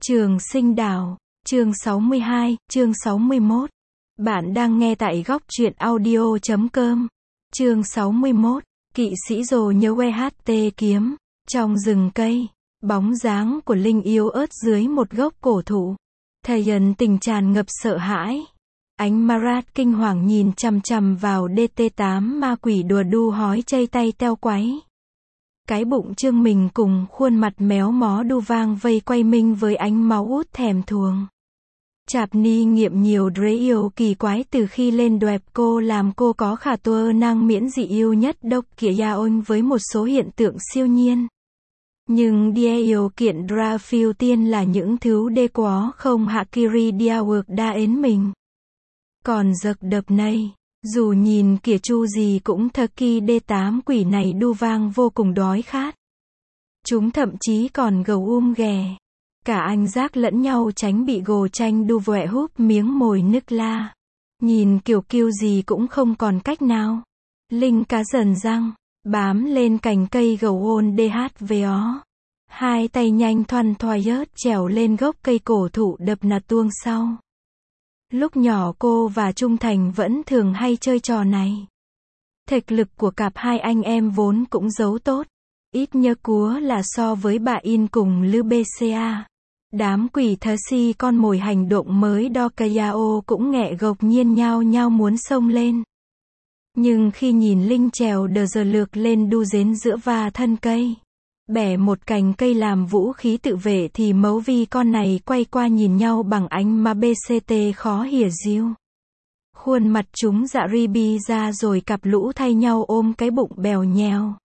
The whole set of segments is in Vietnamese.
Trường Sinh Đảo, chương 62, chương 61. Bạn đang nghe tại góc truyện audio.com. Chương 61, kỵ sĩ rồ nhớ HT kiếm. Trong rừng cây, bóng dáng của Linh yếu ớt dưới một gốc cổ thụ. Thầy Ân tình tràn ngập sợ hãi. Ánh Marat kinh hoàng nhìn chằm chằm vào DT8 ma quỷ đùa đu hói chây tay teo quáy. Cái bụng trương mình cùng khuôn mặt méo mó đu vang vây quay mình với ánh máu út thèm thuồng. Chạp ni nghiệm nhiều đế yêu kỳ quái từ khi lên đoẹp cô làm cô có khả tua năng miễn dị yêu nhất độc kĩa yaon với một số hiện tượng siêu nhiên. Nhưng đia yêu kiện dra phiêu tiên là những thứ đê quá không hạ kiri dia work đa ến mình. Còn giật đập này, dù nhìn kìa chu gì cũng thơ kỳ D8 quỷ này đu vang vô cùng đói khát. Chúng thậm chí còn gầu ghè. Cả anh giác lẫn nhau tránh bị gồ tranh đu vẹ húp miếng mồi nức la. Nhìn kiểu kiêu gì cũng không còn cách nào. Linh cá dần răng, bám lên cành cây gầu ôn DHVO. Hai tay nhanh thoăn thoai ớt trèo lên gốc cây cổ thụ đập nạt tuông sau. Lúc nhỏ cô và Trung Thành vẫn thường hay chơi trò này. Thực lực của cặp hai anh em vốn cũng giấu tốt. Ít nhớ cúa là so với bà In cùng Lư BCA. Đám quỷ thơ si con mồi hành động mới đo Kayao cũng nghẹ gộc nhiên nhao nhao muốn xông lên. Nhưng khi nhìn Linh trèo đờ giờ lược lên đu dến giữa va thân cây. Bẻ một cành cây làm vũ khí tự vệ thì mấu vi con này quay qua nhìn nhau bằng ánh mà BCT khó hiểu díu. Khuôn mặt chúng dạ ribi ra rồi cặp lũ thay nhau ôm cái bụng bèo nhèo.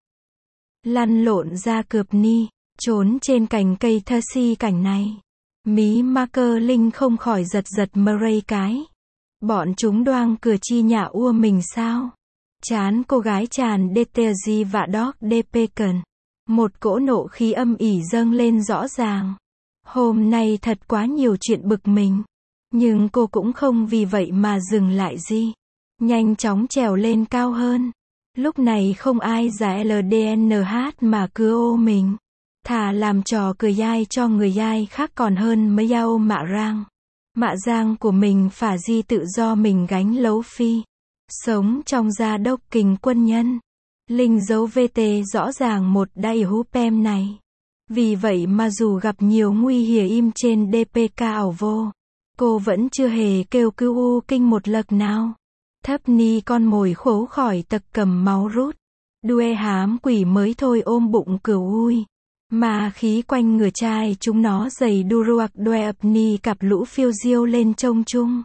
Lăn lộn ra cượp ni, trốn trên cành cây thơ si cảnh này. Mí marker Linh không khỏi giật giật mây cái. Bọn chúng đoang cửa chi nhà ua mình sao? Chán cô gái tràn DTG và Dog DP cần. Một cỗ nộ khí âm ỉ dâng lên rõ ràng. Hôm nay thật quá nhiều chuyện bực mình. Nhưng cô cũng không vì vậy mà dừng lại gì. Nhanh chóng trèo lên cao hơn. Lúc này không ai giả LDNH mà cứ ô mình. Thà làm trò cười dai cho người dai khác còn hơn mấy yao mạ rang. Mạ giang của mình phả di tự do mình gánh lấu phi. Sống trong gia đốc kình quân nhân. Linh dấu VT rõ ràng một đầy hú pem này. Vì vậy mà dù gặp nhiều nguy hiểm trên DPK ảo vô, cô vẫn chưa hề kêu cứu u kinh một lần nào. Thấp ni con mồi khố khỏi tật cầm máu rút. Đuê hám quỷ mới thôi ôm bụng cửu ui. Mà khí quanh ngửa trai chúng nó dày đu ruạc đuê ập ni cặp lũ phiêu diêu lên trông chung.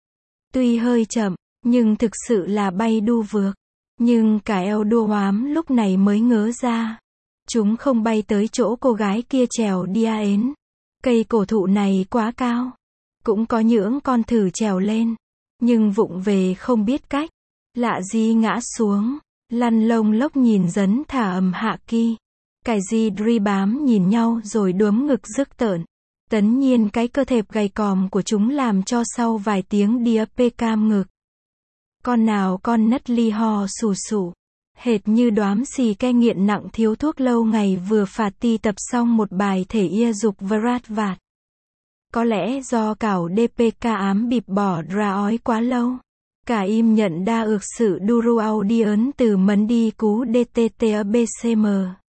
Tuy hơi chậm, nhưng thực sự là bay đu vượt. Nhưng cả eo đua hoám lúc này mới ngớ ra. Chúng không bay tới chỗ cô gái kia trèo dia ến. Cây cổ thụ này quá cao. Cũng có những con thử trèo lên. Nhưng vụng về không biết cách. Lạ gì ngã xuống. Lăn lông lốc nhìn dấn thả ầm hạ ki. Cái gì dri bám nhìn nhau rồi đúm ngực rức tợn. Tất nhiên cái cơ thệp gầy còm của chúng làm cho sau vài tiếng đia pê cam ngực. Con nào con nất ly ho sù sù. Hệt như đóám xì ke nghiện nặng thiếu thuốc lâu ngày vừa phạt ti tập xong một bài thể ia dục vrat vạt. Có lẽ do cảo DPK ám bịp bỏ ra ói quá lâu. Cả im nhận đa ược sự đuru audience từ mấn đi cú DTTBCM.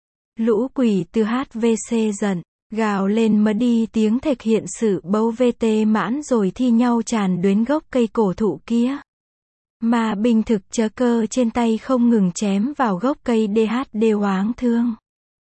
Lũ quỷ từ HVC giận, gào lên mà đi tiếng thực hiện sự bấu VT mãn rồi thi nhau tràn đến gốc cây cổ thụ kia. Mà bình thực chớ cơ trên tay không ngừng chém vào gốc cây DHD hoáng thương.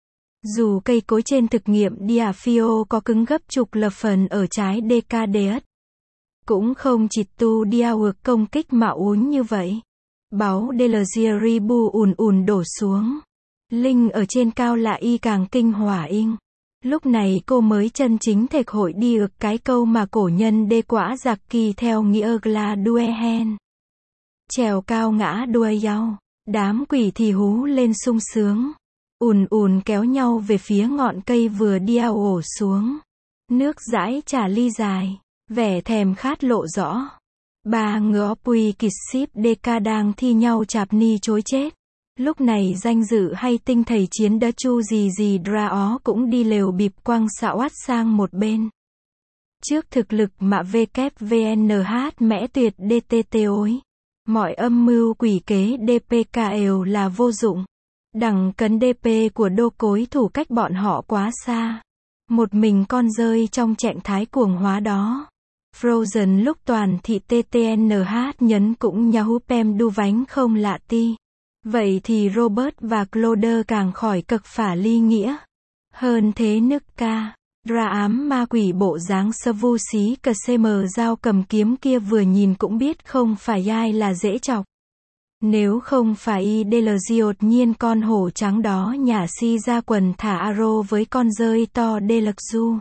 Dù cây cối trên thực nghiệm diaphio có cứng gấp chục lập phần ở trái DKDS. Cũng không chỉ tu diawược công kích mà uốn như vậy. Báu Delgiribu ùn đổ xuống. Linh ở trên cao là y càng kinh hỏa inh. Lúc này cô mới chân chính thể hội đi ược cái câu mà cổ nhân đê quả giặc kỳ theo nghĩa là đue hen. Trèo cao ngã đuôi nhau, đám quỷ thì hú lên sung sướng. Ùn kéo nhau về phía ngọn cây vừa điao ổ xuống. Nước dãi trả ly dài, vẻ thèm khát lộ rõ. Ba ngựa pui kịt ship DK đang thi nhau chạp ni chối chết. Lúc này danh dự hay tinh thầy chiến đỡ chu gì dra ó cũng đi lều bịp quăng xạ oát sang một bên. Trước thực lực mà WVNH mẽ tuyệt DTT ối. Mọi âm mưu quỷ kế DPKL là vô dụng. Đẳng cấn DP của đô cối thủ cách bọn họ quá xa. Một mình con rơi trong trạng thái cuồng hóa đó. Frozen lúc toàn thị TTNH nhấn cũng Yahoo Pem đu vánh không lạ ti. Vậy thì Robert và Claude càng khỏi cực phả ly nghĩa. Hơn thế nức ca. Ra ám ma quỷ bộ dáng sơ vu xí cờ cm dao cầm kiếm kia vừa nhìn cũng biết không phải ai là dễ chọc. Nếu không phải IDLG đột nhiên con hổ trắng đó nhả si ra quần thả arrow với con rơi to DLG.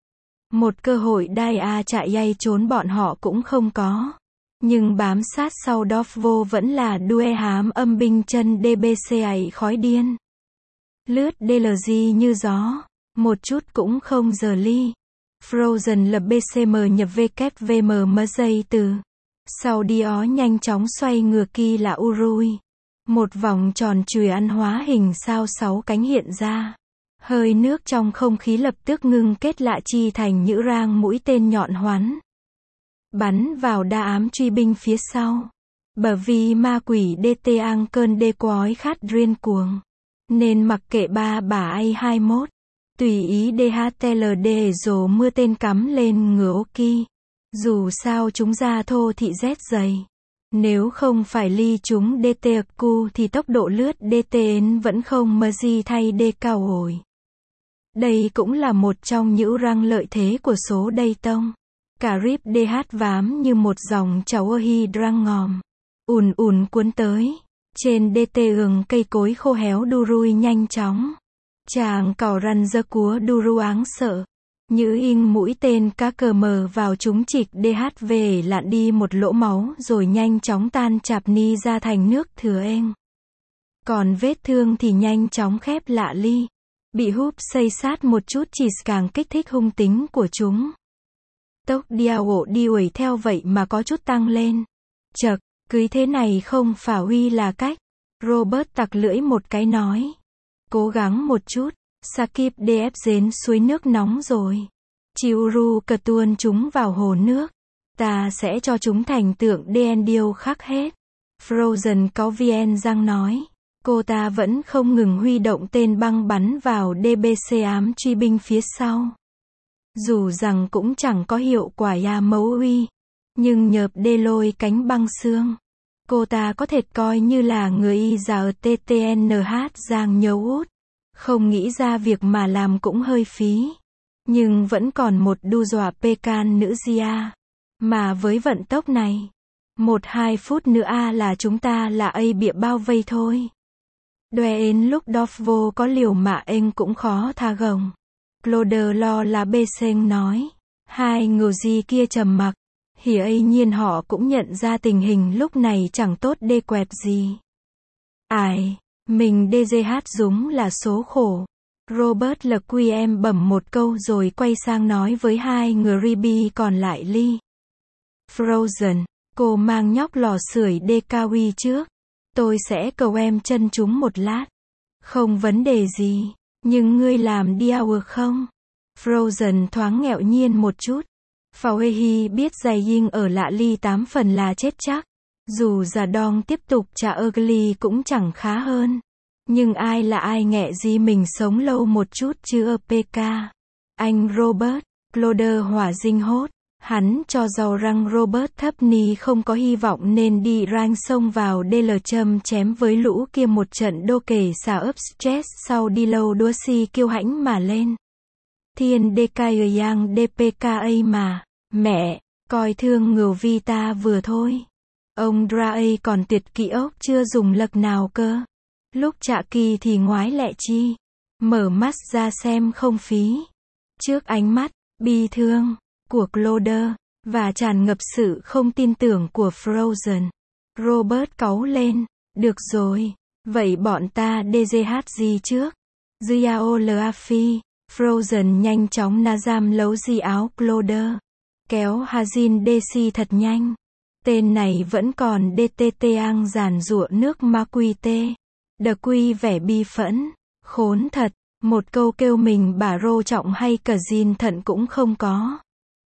Một cơ hội đai chạy dây trốn bọn họ cũng không có. Nhưng bám sát sau Dorfvo vẫn là đue hám âm binh chân DBC ấy khói điên. Lướt DLG như gió. Một chút cũng không giờ ly. Frozen lập BCM nhập WVM mơ dây từ. Sau đi ó nhanh chóng xoay ngược kỳ là Urui. Một vòng tròn chùy ăn hóa hình sao 6 cánh hiện ra. Hơi nước trong không khí lập tức ngưng kết lạ chi thành những rang mũi tên nhọn hoắn. Bắn vào đa ám truy binh phía sau. Bởi vì ma quỷ DT ang cơn đê quói khát riêng cuồng. Nên mặc kệ ba bà A21. Tùy ý DHTLD rồ mưa tên cắm lên ngửa ok. Dù sao chúng ra thô thị rét dày. Nếu không phải ly chúng DTQ thì tốc độ lướt DTN vẫn không mơ gì thay D cao hồi. Đây cũng là một trong những răng lợi thế của số Dayton. Cả rip DH vám như một dòng chảo hydrang ngòm. Ùn cuốn tới. Trên DT ường cây cối khô héo đu nhanh chóng. Chàng cỏ răn dơ cúa đu áng sợ. Như in mũi tên cá cờ mờ vào chúng chịch DHV lặn đi một lỗ máu rồi nhanh chóng tan chạp ni ra thành nước thừa eng. Còn vết thương thì nhanh chóng khép lạ ly. Bị húp xây sát một chút chỉ càng kích thích hung tính của chúng. Tốc điao đi uẩy theo vậy mà có chút tăng lên. Chật, cứ thế này không phả huy là cách. Robert tặc lưỡi một cái nói. Cố gắng một chút. Sakip DF dến suối nước nóng rồi. Chiuru cờ tuôn chúng vào hồ nước. Ta sẽ cho chúng thành tượng DN điêu khắc hết. Frozen có VN răng nói. Cô ta vẫn không ngừng huy động tên băng bắn vào DBC ám truy binh phía sau. Dù rằng cũng chẳng có hiệu quả mấu uy. Nhưng nhợp đê lôi cánh băng xương. Cô ta có thể coi như là người y già ở TTNH giang nhấu út. Không nghĩ ra việc mà làm cũng hơi phí. Nhưng vẫn còn một đu dọa pecan nữ Gia. Mà với vận tốc này. 1-2 phút nữa là chúng ta là bịa bao vây thôi. Đoen lúc Dorfvo có liều mà anh cũng khó tha gồng. Claude lo là bê xênh nói. Hai người gì kia trầm mặc. Nhiên họ cũng nhận ra tình hình lúc này chẳng tốt đê quẹt gì. Mình DGH Dũng là số khổ. Robert LQM bẩm một câu rồi quay sang nói với hai người Ribi còn lại ly. Frozen, cô mang nhóc lò sưởi DKW trước. Tôi sẽ cầu em chân chúng một lát. Không vấn đề gì. Nhưng ngươi làm điao không? Frozen thoáng nghẹo nhiên một chút. Fauhehi biết giày dinh ở lạ ly 8 phần là chết chắc. Dù giả đong tiếp tục trả ugly cũng chẳng khá hơn. Nhưng ai là ai nghẹ gì mình sống lâu một chút chứ PK. Anh Robert, Claude hỏa dinh hốt. Hắn cho giàu răng Robert thấp ni không có hy vọng nên đi ranh xông vào DL chém với lũ kia một trận đô kể xả ấp stress sau đi lâu đua si kiêu hãnh mà lên. Thiên DK yang DPKA mà. Mẹ, coi thương ngưu vi ta vừa thôi. Ông Dra còn tuyệt kỹ ốc chưa dùng lực nào cơ. Lúc chạ kỳ thì ngoái lẹ chi. Mở mắt ra xem không phí. Trước ánh mắt, bi thương, của Claude, và tràn ngập sự không tin tưởng của Frozen. Robert cáu lên. Được rồi. Vậy bọn ta DGH gì trước? Giao Lafi. Frozen nhanh chóng giam lấu di áo Claude. Kéo Hazin DC thật nhanh. Tên này vẫn còn DTT ang giàn rụa nước ma quy tê. Đờ quy vẻ bi phẫn. Khốn thật. Một câu kêu mình bà rô trọng hay cờ Jin thận cũng không có.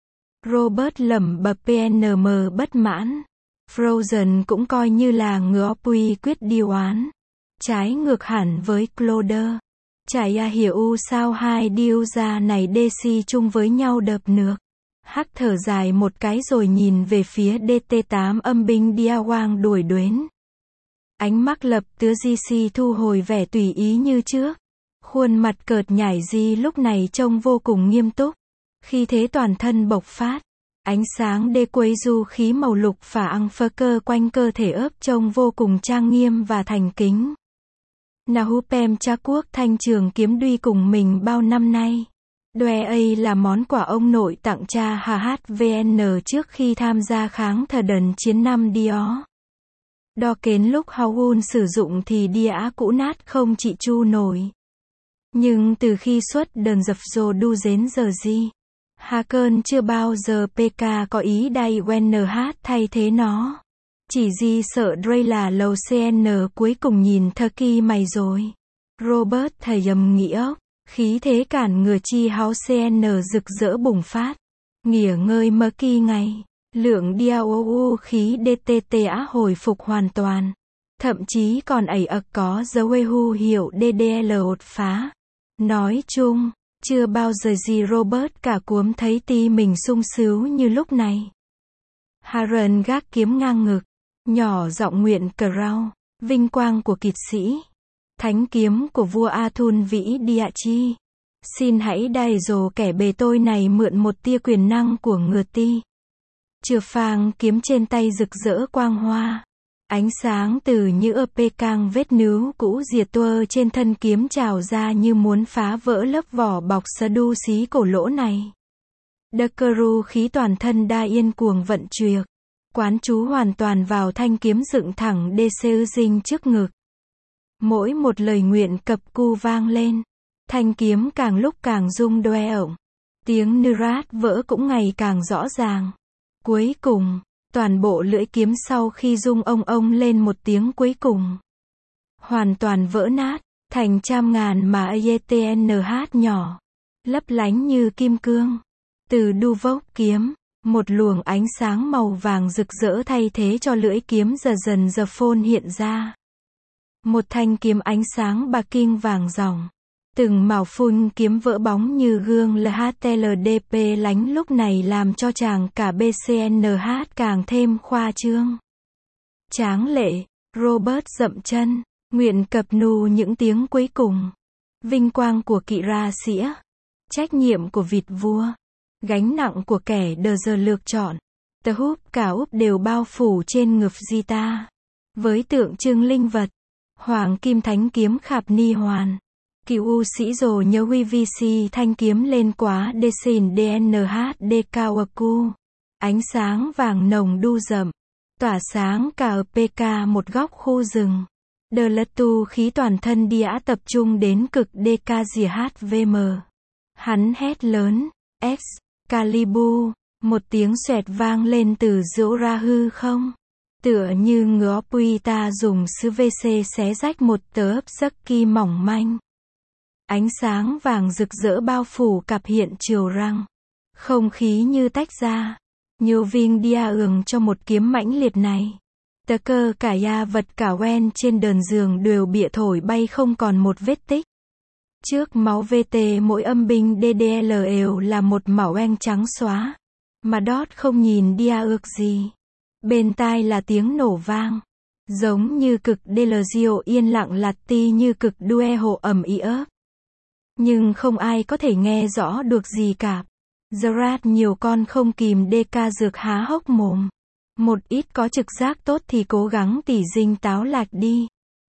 Robert lẩm bập PNM bất mãn. Frozen cũng coi như là ngựa Opui quyết đi oán. Trái ngược hẳn với Cloder. Chả ya hiểu sao hai điêu gia này DC chung với nhau đập nược. Hắc thở dài một cái rồi nhìn về phía DT8 âm binh Diawang đuổi đuến. Ánh mắt lập tứa GC thu hồi vẻ tùy ý như trước. Khuôn mặt cợt nhảy Di lúc này trông vô cùng nghiêm túc. Khi thế toàn thân bộc phát. Ánh sáng đê quấy du khí màu lục phả ăng phơ cơ quanh cơ thể ấp trông vô cùng trang nghiêm và thành kính. Nahupem cha quốc thanh trường kiếm đuy cùng mình bao năm nay. Đoe ấy là món quà ông nội tặng cha HHVN trước khi tham gia kháng thờ đần chiến năm Dio. Đo kến lúc Howun sử dụng thì đĩa cũ nát không trị chu nổi. Nhưng từ khi xuất đần dập rồ đu dến giờ gì, Haken chưa bao giờ PK có ý đay WNH thay thế nó. Chỉ Di sợ Dre là lầu CN cuối cùng nhìn Turkey mày rồi. Robert thầy dầm nghĩ ốc. Khí thế cản ngừa chi háo CN rực rỡ bùng phát. Nghỉ ngơi mơ kỳ ngày. Lượng DAOU khí DTTA hồi phục hoàn toàn. Thậm chí còn ẩy ậc có dấu hu hiệu DDL đột phá. Nói chung, chưa bao giờ gì Robert cả cuống thấy ti mình sung sướng như lúc này. Haren gác kiếm ngang ngực. Nhỏ giọng nguyện Crown, vinh quang của kỵ sĩ. Thánh kiếm của vua Athun vĩ Địa Chi. Xin hãy đày dồ kẻ bề tôi này mượn một tia quyền năng của ngựa ti. Chừa phang kiếm trên tay rực rỡ quang hoa. Ánh sáng từ như ơ pê cang vết nứu cũ diệt tuơ trên thân kiếm trào ra như muốn phá vỡ lớp vỏ bọc sơ đu xí cổ lỗ này. Dakaru khí toàn thân đa yên cuồng vận truyệc. Quán chú hoàn toàn vào thanh kiếm dựng thẳng DC dinh trước ngực. Mỗi một lời nguyện cập cu vang lên. Thanh kiếm càng lúc càng rung đoe ổng. Tiếng Nurat vỡ cũng ngày càng rõ ràng. Cuối cùng, toàn bộ lưỡi kiếm sau khi rung ông lên một tiếng cuối cùng. Hoàn toàn vỡ nát, thành trăm ngàn mà AYTNH nhỏ. Lấp lánh như kim cương. Từ đu vốc kiếm. Một luồng ánh sáng màu vàng rực rỡ thay thế cho lưỡi kiếm dần giờ phôn hiện ra. Một thanh kiếm ánh sáng bạc kinh vàng ròng. Từng màu phun kiếm vỡ bóng như gương LHTLDP lánh lúc này làm cho chàng cả BCNH càng thêm khoa trương. Tráng lệ, Robert dậm chân, nguyện cập nù những tiếng cuối cùng. Vinh quang của kỵ ra xĩa. Trách nhiệm của vịt vua. Gánh nặng của kẻ đờ giờ lược chọn. Tờ húp cả úp đều bao phủ trên ngực Gita. Với tượng trưng linh vật. Hoàng kim thánh kiếm khạp ni hoàn. Cựu u sĩ rồ nhớ huy VC thanh kiếm lên quá Desin DNH Dekawaku. Ánh sáng vàng nồng đu rậm. Tỏa sáng cả ở PK một góc khu rừng. Đờ lật tu khí toàn thân đĩa tập trung đến cực DKGHVM. Hắn hét lớn. X. Calibu, một tiếng xoẹt vang lên từ giữa ra hư không. Tựa như ngứa Puita dùng sứ VC xé rách một tớ ấp giấc kỳ mỏng manh. Ánh sáng vàng rực rỡ bao phủ cặp hiện chiều răng. Không khí như tách ra. Nhiều vinh dia ường cho một kiếm mãnh liệt này. Tờ cơ cả ya vật cả wen trên đờn giường đều bịa thổi bay không còn một vết tích. Trước máu VT mỗi âm binh DDL đều là một màu oanh trắng xóa. Mà đót không nhìn dia ước gì. Bên tai là tiếng nổ vang. Giống như cực Delgio yên lặng lạt ti như cực đue hộ ẩm ý ớp. Nhưng không ai có thể nghe rõ được gì cả. Gerard nhiều con không kìm DK dược há hốc mồm. Một ít có trực giác tốt thì cố gắng tỉ dinh táo lạc đi.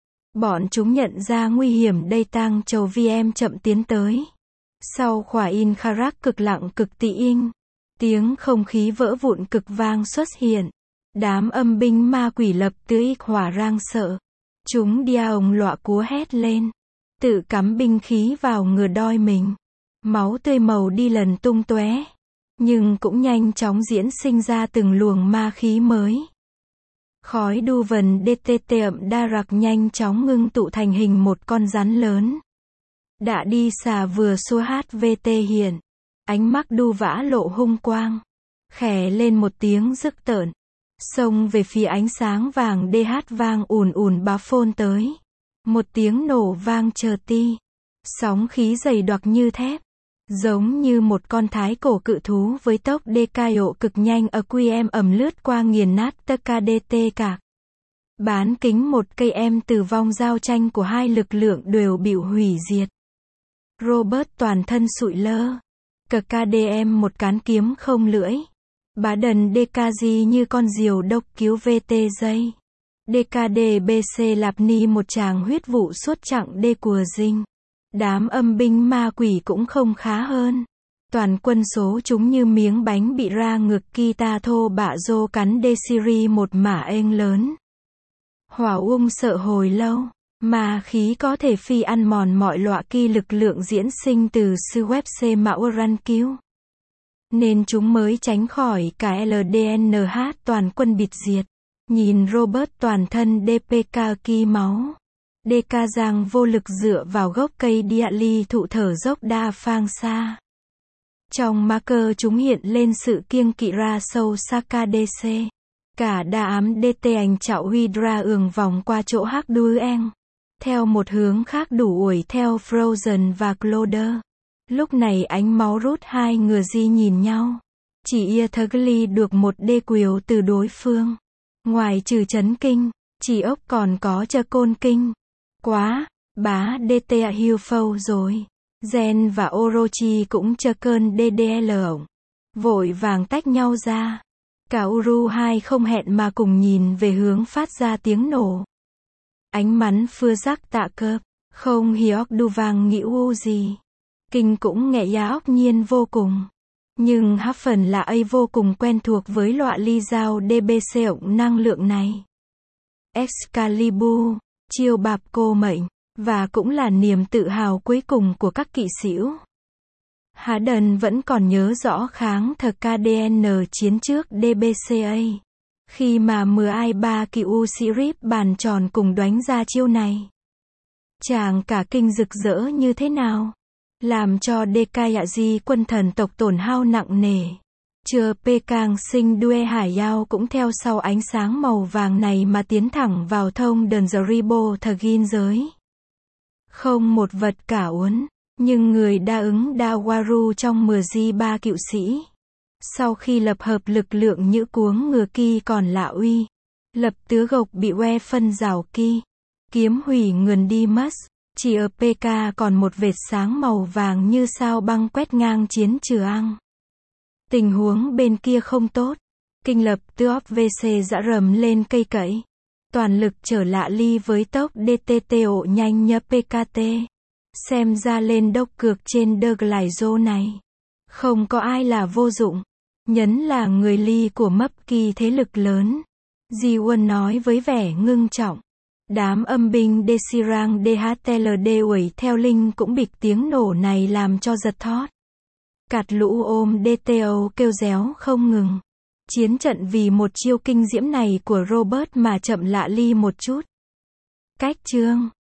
Bọn chúng nhận ra nguy hiểm đây tang chầu VM chậm tiến tới. Sau khỏa in kharak cực lặng cực tị in. Tiếng không khí vỡ vụn cực vang xuất hiện. Đám âm binh ma quỷ lập tưới hỏa rang sợ. Chúng đia ồng lọa cúa hét lên. Tự cắm binh khí vào ngừa đoi mình. Máu tươi màu đi lần tung tóe. Nhưng cũng nhanh chóng diễn sinh ra từng luồng ma khí mới. Khói đu vần DTT ậm đa rạc nhanh chóng ngưng tụ thành hình một con rắn lớn. Đã đi xà vừa xua HVT hiện. Ánh mắt đu vã lộ hung quang. khè lên một tiếng rức tợn. Xông về phía ánh sáng vàng DH vang ùn ùn báo phôn tới. Một tiếng nổ vang chờ ti. Sóng khí dày đặc như thép. Giống như một con thái cổ cự thú với tốc DKO cực nhanh ở QM ầm lướt qua nghiền nát tất cả DT cạc. Bán kính một cây em tử vong giao tranh của hai lực lượng đều bị hủy diệt. Robert toàn thân sụi lơ. KKDM một cán kiếm không lưỡi. Bá đần DKG như con diều độc cứu VT dây. DKDBC lạp ni một tràng huyết vụ suốt chặng đê của dinh. Đám âm binh ma quỷ cũng không khá hơn. Toàn quân số chúng như miếng bánh bị ra ngực Kita thô bạ rô cắn Desiri một mả ênh lớn. Hỏa ung sợ hồi lâu. Ma khí có thể phi ăn mòn mọi loại kỳ lực lượng diễn sinh từ sư web C Mạo Ran cứu. Nên chúng mới tránh khỏi cả LDNH toàn quân bịt diệt. Nhìn Robert toàn thân DPK kỳ máu. DK Giang vô lực dựa vào gốc cây Diali thụ thở dốc đa phang xa. Trong ma cơ chúng hiện lên sự kiêng kỵ ra sâu Saka DC. Cả đa ám DT ảnh chạo Hydra ường vòng qua chỗ hắc đueng. Theo một hướng khác đủ ủi theo Frozen và Cloder. Lúc này ánh máu rút hai người di nhìn nhau. Chỉ Iatagli được một đê quyền từ đối phương. Ngoài trừ chấn kinh, chỉ ốc còn có chơ côn kinh. Quá, bá DT Hilfo rồi. Gen và Orochi cũng chơ cơn DDL ổng. Vội vàng tách nhau ra. Cả Uru hai không hẹn mà cùng nhìn về hướng phát ra tiếng nổ. Ánh mắn phưa rắc tạ cợp. Không hi óc đu vàng nghĩ u gì. Kinh cũng nghệ giá óc nhiên vô cùng. Nhưng hấp phần là ấy vô cùng quen thuộc với loại ly dao DBC ổng năng lượng này. Excalibur, chiêu bạp cô mệnh, và cũng là niềm tự hào cuối cùng của các kỵ xỉu. Há đần vẫn còn nhớ rõ kháng thật KDN chiến trước DBCA. Khi mà 13 kỵ U Sirip bàn tròn cùng đánh ra chiêu này. Chàng cả kinh rực rỡ như thế nào? Làm cho DKYG quân thần tộc tổn hao nặng nề. Chưa Pekang sinh Due Hải Yao cũng theo sau ánh sáng màu vàng này mà tiến thẳng vào thông đần Zeribo Thagin giới. Không một vật cả uốn, nhưng người đa ứng Dawaru trong 10G3 cựu sĩ. Sau khi lập hợp lực lượng nhữ cuống ngừa kỳ còn lạ uy. Lập tứ gộc bị que phân rào kỳ. Kiếm hủy ngườn đi mất. Chỉ ở PK còn một vệt sáng màu vàng như sao băng quét ngang chiến trường Ang. Tình huống bên kia không tốt. Kinh lập Tuop VC dã rầm lên cây cẫy. Toàn lực trở lạ ly với tốc DTTO nhanh nhớ PKT. Xem ra lên đốc cược trên đơ Glyzo này. Không có ai là vô dụng. Nhấn là người ly của mấp kỳ thế lực lớn. Di Won nói với vẻ ngưng trọng. Đám âm binh Desirang DHTLD uẩy theo Linh cũng bịch tiếng nổ này làm cho giật thót. Cạt lũ ôm DTO kêu réo không ngừng. Chiến trận vì một chiêu kinh diễm này của Robert mà chậm lạ ly một chút. Cách chương